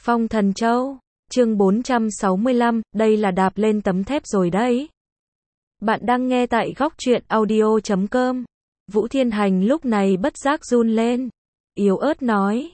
Phong Thần Châu, chương 465, đây là đạp lên tấm thép rồi đấy. Bạn đang nghe tại góc truyện audio.com. Vũ Thiên Hành lúc này bất giác run lên, yếu ớt nói,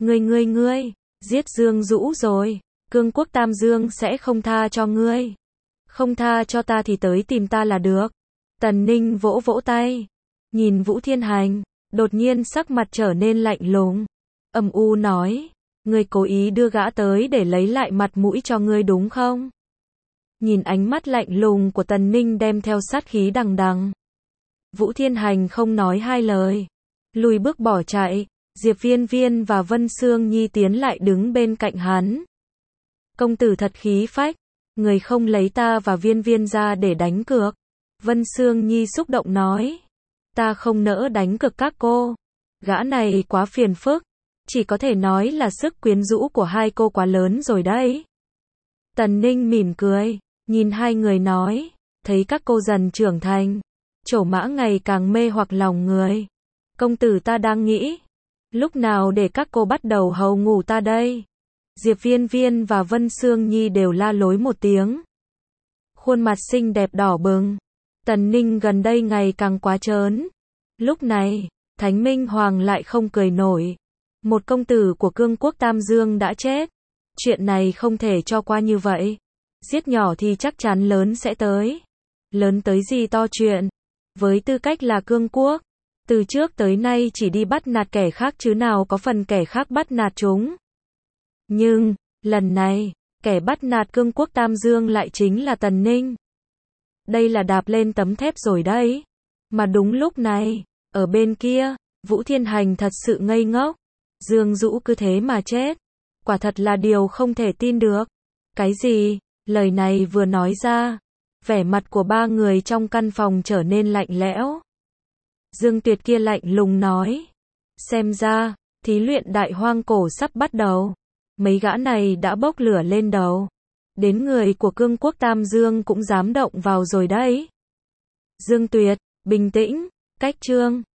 ngươi, giết Dương Dũ rồi, Cương Quốc Tam Dương sẽ không tha cho ngươi. Không tha cho ta thì tới tìm ta là được. Tần Ninh vỗ vỗ tay, nhìn Vũ Thiên Hành, đột nhiên sắc mặt trở nên lạnh lùng, âm u nói, ngươi cố ý đưa gã tới để lấy lại mặt mũi cho ngươi đúng không? Nhìn ánh mắt lạnh lùng của Tần Ninh đem theo sát khí đằng đằng. Vũ Thiên Hành không nói hai lời, lùi bước bỏ chạy. Diệp Viên Viên và Vân Sương Nhi tiến lại đứng bên cạnh hắn. Công tử thật khí phách, người không lấy ta và Viên Viên ra để đánh cược. Vân Sương Nhi xúc động nói, ta không nỡ đánh cược các cô. Gã này quá phiền phức, chỉ có thể nói là sức quyến rũ của hai cô quá lớn rồi đấy. Tần Ninh mỉm cười, nhìn hai người nói, thấy các cô dần trưởng thành, trổ mã ngày càng mê hoặc lòng người. Công tử ta đang nghĩ, lúc nào để các cô bắt đầu hầu ngủ ta đây? Diệp Viên Viên và Vân Sương Nhi đều la lối một tiếng. Khuôn mặt xinh đẹp đỏ bừng. Tần Ninh gần đây ngày càng quá trớn. Lúc này, Thánh Minh Hoàng lại không cười nổi. Một công tử của Cương Quốc Tam Dương đã chết. Chuyện này không thể cho qua như vậy. Giết nhỏ thì chắc chắn lớn sẽ tới. Lớn tới gì to chuyện. Với tư cách là Cương Quốc, từ trước tới nay chỉ đi bắt nạt kẻ khác chứ nào có phần kẻ khác bắt nạt chúng. Nhưng, lần này, kẻ bắt nạt Cương Quốc Tam Dương lại chính là Tần Ninh. Đây là đạp lên tấm thép rồi đấy. Mà đúng lúc này, ở bên kia, Vũ Thiên Hành thật sự ngây ngốc. Dương Dũ cứ thế mà chết. Quả thật là điều không thể tin được. Cái gì? Lời này vừa nói ra, vẻ mặt của ba người trong căn phòng trở nên lạnh lẽo. Dương Tuyệt kia lạnh lùng nói, xem ra, thí luyện đại hoang cổ sắp bắt đầu. Mấy gã này đã bốc lửa lên đầu. Đến người của Cương Quốc Tam Dương cũng dám động vào rồi đấy. Dương Tuyệt, bình tĩnh, cách chương.